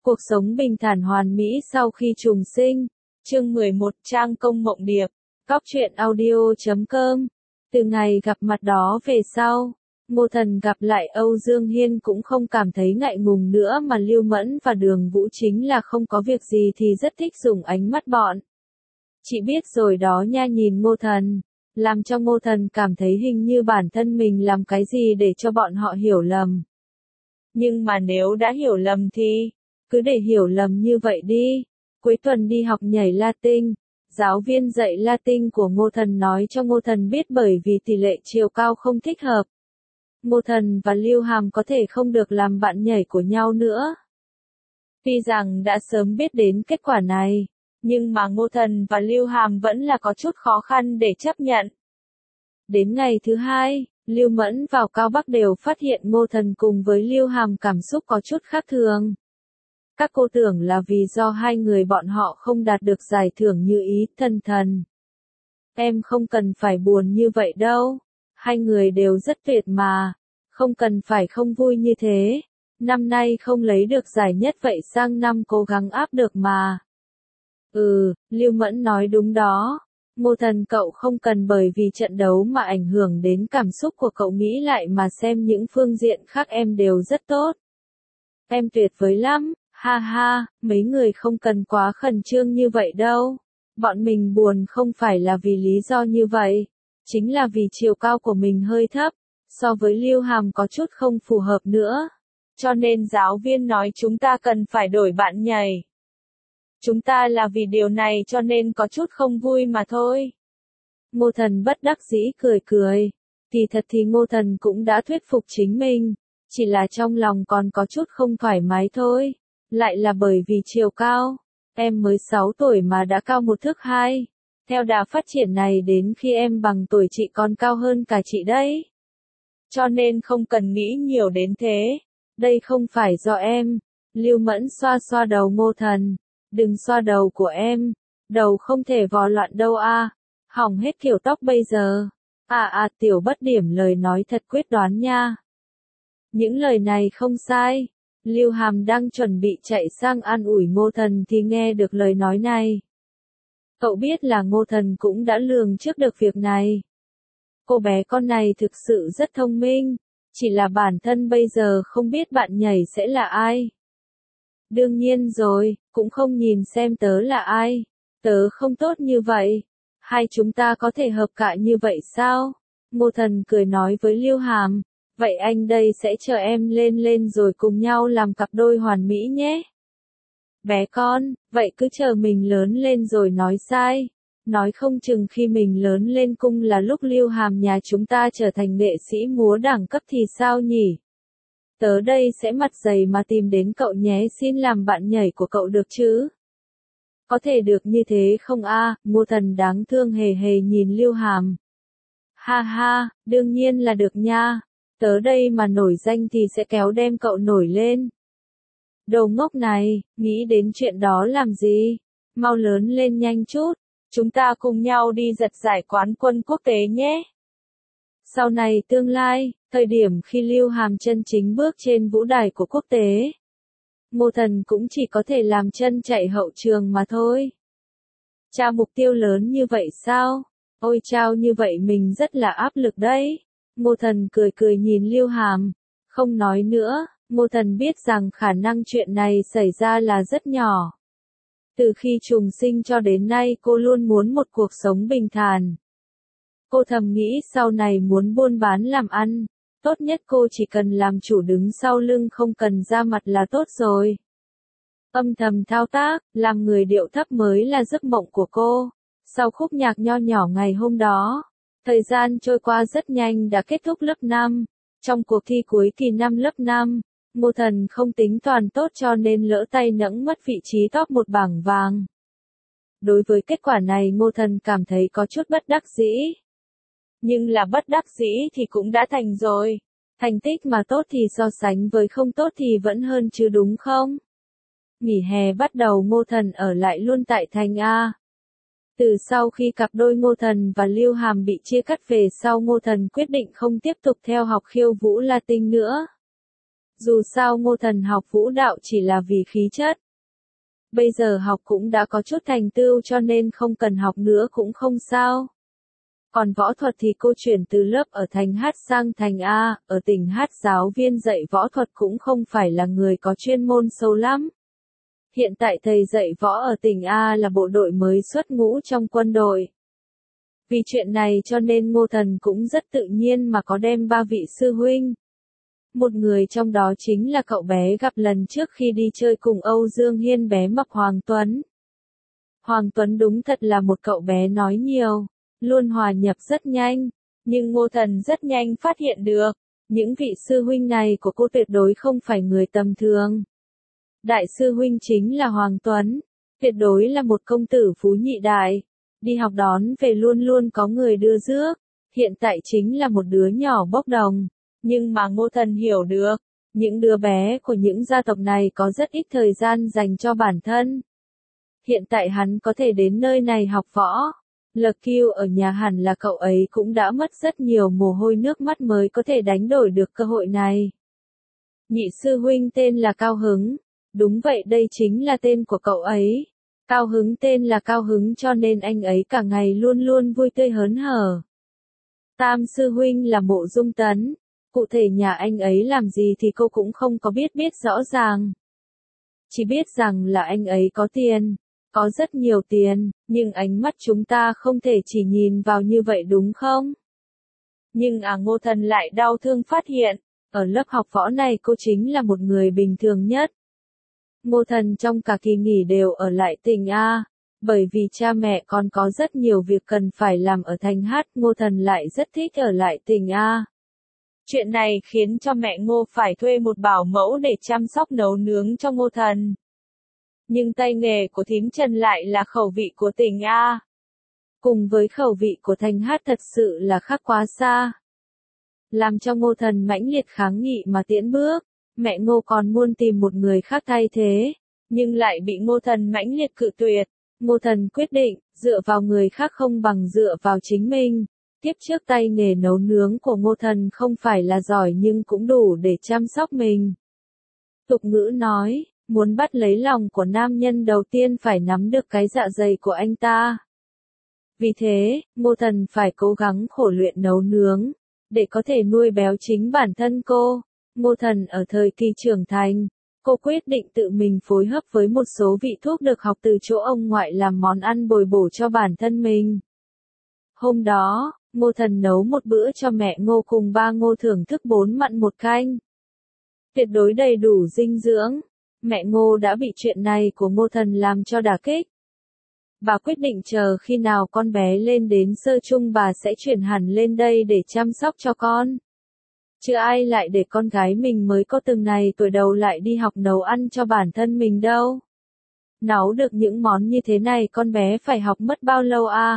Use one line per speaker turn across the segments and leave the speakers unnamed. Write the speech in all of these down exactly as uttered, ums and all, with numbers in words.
Cuộc sống bình thản hoàn mỹ sau khi trùng sinh. Chương mười một Trang Công Mộng Điệp. Cóc truyện audio chấm com. Từ ngày gặp mặt đó về sau, Ngô Thần gặp lại Âu Dương Hiên cũng không cảm thấy ngại ngùng nữa, mà Lưu Mẫn và Đường Vũ chính là không có việc gì thì rất thích dùng ánh mắt bọn. Chị biết rồi đó nha, nhìn Ngô Thần, làm cho Ngô Thần cảm thấy hình như bản thân mình làm cái gì để cho bọn họ hiểu lầm. Nhưng mà nếu đã hiểu lầm thì cứ để hiểu lầm như vậy đi. Cuối tuần đi học nhảy Latin, giáo viên dạy Latin của Ngô Thần nói cho Ngô Thần biết bởi vì tỷ lệ chiều cao không thích hợp, Ngô Thần và Lưu Hàm có thể không được làm bạn nhảy của nhau nữa. Tuy rằng đã sớm biết đến kết quả này, nhưng mà Ngô Thần và Lưu Hàm vẫn là có chút khó khăn để chấp nhận. Đến ngày thứ hai, Lưu Mẫn vào Cao Bắc đều phát hiện Ngô Thần cùng với Lưu Hàm cảm xúc có chút khác thường. Các cô tưởng là vì do hai người bọn họ không đạt được giải thưởng như ý. Thần Thần, em không cần phải buồn như vậy đâu, hai người đều rất tuyệt mà, không cần phải không vui như thế, năm nay không lấy được giải nhất vậy sang năm cố gắng áp được mà. Ừ, Lưu Mẫn nói đúng đó, Ngô Thần cậu không cần bởi vì trận đấu mà ảnh hưởng đến cảm xúc của cậu, nghĩ lại mà xem những phương diện khác em đều rất tốt. Em tuyệt vời lắm. Ha ha, mấy người không cần quá khẩn trương như vậy đâu. Bọn mình buồn không phải là vì lý do như vậy, chính là vì chiều cao của mình hơi thấp, so với Lưu Hàm có chút không phù hợp nữa. Cho nên giáo viên nói chúng ta cần phải đổi bạn nhảy. Chúng ta là vì điều này cho nên có chút không vui mà thôi. Ngô Thần bất đắc dĩ cười cười. Thì thật thì Ngô Thần cũng đã thuyết phục chính mình, chỉ là trong lòng còn có chút không thoải mái thôi. Lại là bởi vì chiều cao, em mới sáu tuổi mà đã cao một thước hai. Theo đà phát triển này đến khi em bằng tuổi chị còn cao hơn cả chị đấy. Cho nên không cần nghĩ nhiều đến thế. Đây không phải do em. Lưu Mẫn xoa xoa đầu Ngô Thần. Đừng xoa đầu của em. Đầu không thể vò loạn đâu a. À. Hỏng hết kiểu tóc bây giờ. À à, tiểu bất điểm lời nói thật quyết đoán nha. Những lời này không sai. Lưu Hàm đang chuẩn bị chạy sang an ủi Ngô Thần thì nghe được lời nói này. Cậu biết là Ngô Thần cũng đã lường trước được việc này. Cô bé con này thực sự rất thông minh, chỉ là bản thân bây giờ không biết bạn nhảy sẽ là ai. Đương nhiên rồi, cũng không nhìn xem tớ là ai. Tớ không tốt như vậy. Hai chúng ta có thể hợp cả như vậy sao? Ngô Thần cười nói với Lưu Hàm. Vậy anh đây sẽ chờ em lên lên rồi cùng nhau làm cặp đôi hoàn mỹ nhé. Bé con, vậy cứ chờ mình lớn lên rồi nói sai. Nói không chừng khi mình lớn lên cung là lúc Lưu Hàm nhà chúng ta trở thành nghệ sĩ múa đẳng cấp thì sao nhỉ? Tớ đây sẽ mặt dày mà tìm đến cậu nhé, xin làm bạn nhảy của cậu được chứ? Có thể được như thế không a? À? Ngô Thần đáng thương hề hề nhìn Lưu Hàm. Ha ha, đương nhiên là được nha. Tớ đây mà nổi danh thì sẽ kéo đem cậu nổi lên. Đồ ngốc này, nghĩ đến chuyện đó làm gì? Mau lớn lên nhanh chút, chúng ta cùng nhau đi giật giải quán quân quốc tế nhé. Sau này tương lai, thời điểm khi Lưu Hàm chân chính bước trên vũ đài của quốc tế, Ngô Thần cũng chỉ có thể làm chân chạy hậu trường mà thôi. Cha mục tiêu lớn như vậy sao? Ôi chao, như vậy mình rất là áp lực đấy. Ngô Thần cười cười nhìn Lưu Hàm, không nói nữa. Ngô Thần biết rằng khả năng chuyện này xảy ra là rất nhỏ. Từ khi trùng sinh cho đến nay cô luôn muốn một cuộc sống bình thản. Cô thầm nghĩ sau này muốn buôn bán làm ăn, tốt nhất cô chỉ cần làm chủ đứng sau lưng không cần ra mặt là tốt rồi. Âm thầm thao tác, làm người điệu thấp mới là giấc mộng của cô. Sau khúc nhạc nho nhỏ ngày hôm đó, thời gian trôi qua rất nhanh đã kết thúc lớp năm. Trong cuộc thi cuối kỳ năm lớp năm, Ngô Thần không tính toàn tốt cho nên lỡ tay nẫng mất vị trí top một bảng vàng. Đối với kết quả này Ngô Thần cảm thấy có chút bất đắc dĩ. Nhưng là bất đắc dĩ thì cũng đã thành rồi. Thành tích mà tốt thì so sánh với không tốt thì vẫn hơn chứ đúng không? Nghỉ hè bắt đầu Ngô Thần ở lại luôn tại thành A. Từ sau khi cặp đôi Ngô Thần và Lưu Hàm bị chia cắt về sau, Ngô Thần quyết định không tiếp tục theo học khiêu vũ Latin nữa. Dù sao Ngô Thần học vũ đạo chỉ là vì khí chất. Bây giờ học cũng đã có chút thành tựu cho nên không cần học nữa cũng không sao. Còn võ thuật thì cô chuyển từ lớp ở thành Hát sang thành A, ở tỉnh Hát giáo viên dạy võ thuật cũng không phải là người có chuyên môn sâu lắm. Hiện tại thầy dạy võ ở tỉnh A là bộ đội mới xuất ngũ trong quân đội. Vì chuyện này cho nên Ngô Thần cũng rất tự nhiên mà có đem ba vị sư huynh. Một người trong đó chính là cậu bé gặp lần trước khi đi chơi cùng Âu Dương Hiên, bé mập Hoàng Tuấn. Hoàng Tuấn đúng thật là một cậu bé nói nhiều, luôn hòa nhập rất nhanh, nhưng Ngô Thần rất nhanh phát hiện được, những vị sư huynh này của cô tuyệt đối không phải người tầm thường. Đại sư huynh chính là Hoàng Tuấn, tuyệt đối là một công tử phú nhị đại, đi học đón về luôn luôn có người đưa rước, hiện tại chính là một đứa nhỏ bốc đồng. Nhưng mà Ngô Thần hiểu được, những đứa bé của những gia tộc này có rất ít thời gian dành cho bản thân. Hiện tại hắn có thể đến nơi này học võ. Lật Kiêu ở nhà hẳn là cậu ấy cũng đã mất rất nhiều mồ hôi nước mắt mới có thể đánh đổi được cơ hội này. Nhị sư huynh tên là Cao Hứng. Đúng vậy, đây chính là tên của cậu ấy. Cao Hứng tên là Cao Hứng cho nên anh ấy cả ngày luôn luôn vui tươi hớn hở. Tam sư huynh là Mộ Dung Tấn. Cụ thể nhà anh ấy làm gì thì cô cũng không có biết biết rõ ràng. Chỉ biết rằng là anh ấy có tiền, có rất nhiều tiền, nhưng ánh mắt chúng ta không thể chỉ nhìn vào như vậy đúng không? Nhưng à Ngô Thần lại đau thương phát hiện, ở lớp học võ này cô chính là một người bình thường nhất. Ngô Thần trong cả kỳ nghỉ đều ở lại tỉnh A, bởi vì cha mẹ còn có rất nhiều việc cần phải làm ở thành Hát, Ngô Thần lại rất thích ở lại tỉnh A. Chuyện này khiến cho mẹ Ngô phải thuê một bảo mẫu để chăm sóc nấu nướng cho Ngô Thần. Nhưng tay nghề của thím Trần lại là khẩu vị của tỉnh A. Cùng với khẩu vị của thành Hát thật sự là khác quá xa. Làm cho Ngô Thần mãnh liệt kháng nghị mà tiễn bước, mẹ Ngô còn muốn tìm một người khác thay thế, nhưng lại bị Ngô Thần mãnh liệt cự tuyệt. Ngô Thần quyết định, dựa vào người khác không bằng dựa vào chính mình. Tiếp trước tay nghề nấu nướng của Ngô Thần không phải là giỏi nhưng cũng đủ để chăm sóc mình. Tục ngữ nói, muốn bắt lấy lòng của nam nhân đầu tiên phải nắm được cái dạ dày của anh ta. Vì thế, Ngô Thần phải cố gắng khổ luyện nấu nướng, để có thể nuôi béo chính bản thân cô. Ngô Thần ở thời kỳ trưởng thành, cô quyết định tự mình phối hợp với một số vị thuốc được học từ chỗ ông ngoại làm món ăn bồi bổ cho bản thân mình. Hôm đó, Ngô Thần nấu một bữa cho mẹ Ngô cùng ba Ngô thưởng thức bốn mặn một canh. Tuyệt đối đầy đủ dinh dưỡng. Mẹ Ngô đã bị chuyện này của Ngô Thần làm cho đả kích. Bà quyết định chờ khi nào con bé lên đến sơ chung bà sẽ chuyển hẳn lên đây để chăm sóc cho con. Chứ ai lại để con gái mình mới có từng này tuổi đầu lại đi học nấu ăn cho bản thân mình đâu. Nấu được những món như thế này con bé phải học mất bao lâu à?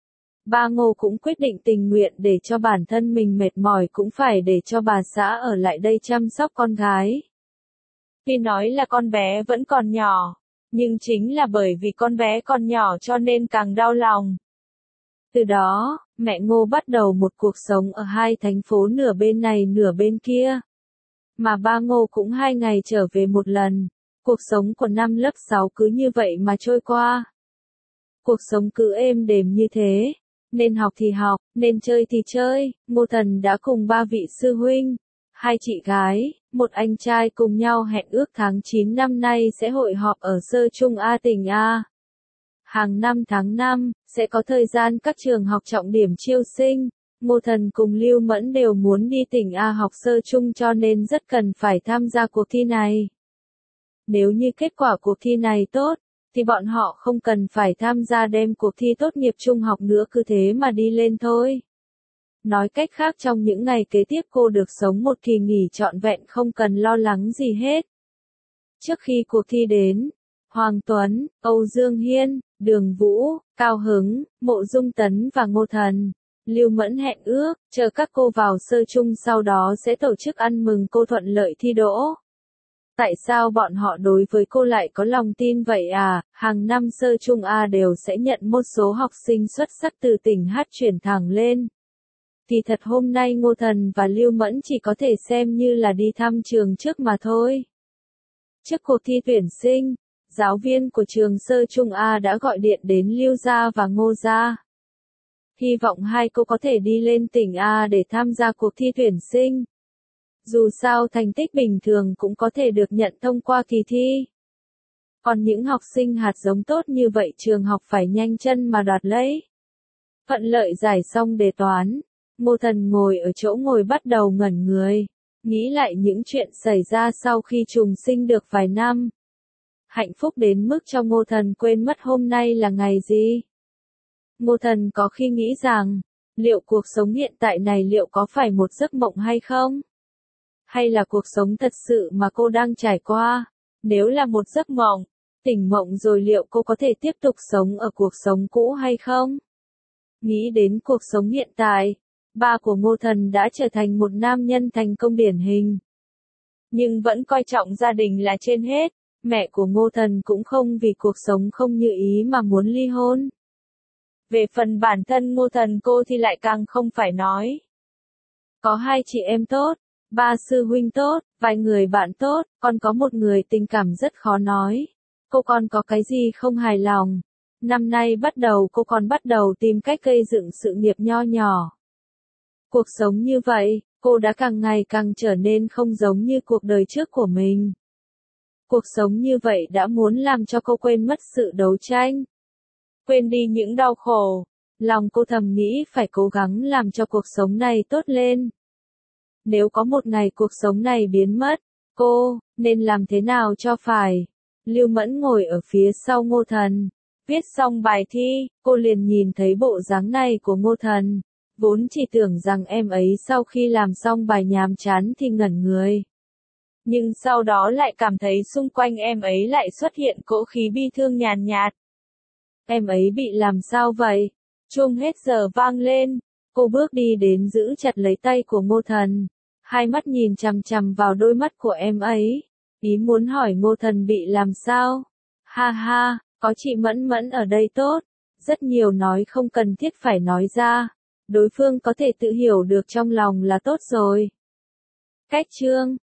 Ba Ngô cũng quyết định tình nguyện để cho bản thân mình mệt mỏi cũng phải để cho bà xã ở lại đây chăm sóc con gái. Tuy nói là con bé vẫn còn nhỏ, nhưng chính là bởi vì con bé còn nhỏ cho nên càng đau lòng. Từ đó, mẹ Ngô bắt đầu một cuộc sống ở hai thành phố nửa bên này nửa bên kia. Mà ba Ngô cũng hai ngày trở về một lần. Cuộc sống của năm lớp sáu cứ như vậy mà trôi qua. Cuộc sống cứ êm đềm như thế. Nên học thì học, nên chơi thì chơi. Ngô Thần đã cùng ba vị sư huynh, hai chị gái, một anh trai cùng nhau hẹn ước tháng chín năm nay sẽ hội họp ở sơ trung A tỉnh A. Hàng năm tháng năm, sẽ có thời gian các trường học trọng điểm chiêu sinh. Ngô Thần cùng Lưu Mẫn đều muốn đi tỉnh A học sơ trung cho nên rất cần phải tham gia cuộc thi này. Nếu như kết quả cuộc thi này tốt, thì bọn họ không cần phải tham gia đem cuộc thi tốt nghiệp trung học nữa, cứ thế mà đi lên thôi. Nói cách khác trong những ngày kế tiếp cô được sống một kỳ nghỉ trọn vẹn không cần lo lắng gì hết. Trước khi cuộc thi đến, Hoàng Tuấn, Âu Dương Hiên, Đường Vũ, Cao Hứng, Mộ Dung Tấn và Ngô Thần, Lưu Mẫn hẹn ước, chờ các cô vào sơ chung sau đó sẽ tổ chức ăn mừng cô thuận lợi thi đỗ. Tại sao bọn họ đối với cô lại có lòng tin vậy à? Hàng năm sơ trung A đều sẽ nhận một số học sinh xuất sắc từ tỉnh Hát chuyển thẳng lên. Thì thật hôm nay Ngô Thần và Lưu Mẫn chỉ có thể xem như là đi thăm trường trước mà thôi. Trước cuộc thi tuyển sinh, giáo viên của trường sơ trung A đã gọi điện đến Lưu gia và Ngô gia. Hy vọng hai cô có thể đi lên tỉnh A để tham gia cuộc thi tuyển sinh. Dù sao thành tích bình thường cũng có thể được nhận thông qua kỳ thi. Còn những học sinh hạt giống tốt như vậy trường học phải nhanh chân mà đoạt lấy. Thuận lợi giải xong đề toán, Ngô Thần ngồi ở chỗ ngồi bắt đầu ngẩn người, nghĩ lại những chuyện xảy ra sau khi trùng sinh được vài năm. Hạnh phúc đến mức cho Ngô Thần quên mất hôm nay là ngày gì. Ngô Thần có khi nghĩ rằng, liệu cuộc sống hiện tại này liệu có phải một giấc mộng hay không? Hay là cuộc sống thật sự mà cô đang trải qua? Nếu là một giấc mộng, tỉnh mộng rồi liệu cô có thể tiếp tục sống ở cuộc sống cũ hay không? Nghĩ đến cuộc sống hiện tại, ba của Ngô Thần đã trở thành một nam nhân thành công điển hình. Nhưng vẫn coi trọng gia đình là trên hết, mẹ của Ngô Thần cũng không vì cuộc sống không như ý mà muốn ly hôn. Về phần bản thân Ngô Thần cô thì lại càng không phải nói. Có hai chị em tốt, ba sư huynh tốt, vài người bạn tốt, còn có một người tình cảm rất khó nói. Cô còn có cái gì không hài lòng? Năm nay bắt đầu cô còn bắt đầu tìm cách gây dựng sự nghiệp nho nhỏ. Cuộc sống như vậy, cô đã càng ngày càng trở nên không giống như cuộc đời trước của mình. Cuộc sống như vậy đã muốn làm cho cô quên mất sự đấu tranh. Quên đi những đau khổ. Lòng cô thầm nghĩ phải cố gắng làm cho cuộc sống này tốt lên. Nếu có một ngày cuộc sống này biến mất, cô nên làm thế nào cho phải? Lưu Mẫn ngồi ở phía sau Ngô Thần. Viết xong bài thi, cô liền nhìn thấy bộ dáng này của Ngô Thần. Vốn chỉ tưởng rằng em ấy sau khi làm xong bài nhàm chán thì ngẩn người. Nhưng sau đó lại cảm thấy xung quanh em ấy lại xuất hiện cỗ khí bi thương nhàn nhạt. Em ấy bị làm sao vậy? Chuông hết giờ vang lên. Cô bước đi đến giữ chặt lấy tay của Ngô Thần. Hai mắt nhìn chằm chằm vào đôi mắt của em ấy. Ý muốn hỏi Ngô Thần bị làm sao? Ha ha, có chị Mẫn Mẫn ở đây tốt. Rất nhiều nói không cần thiết phải nói ra. Đối phương có thể tự hiểu được trong lòng là tốt rồi. Cách chương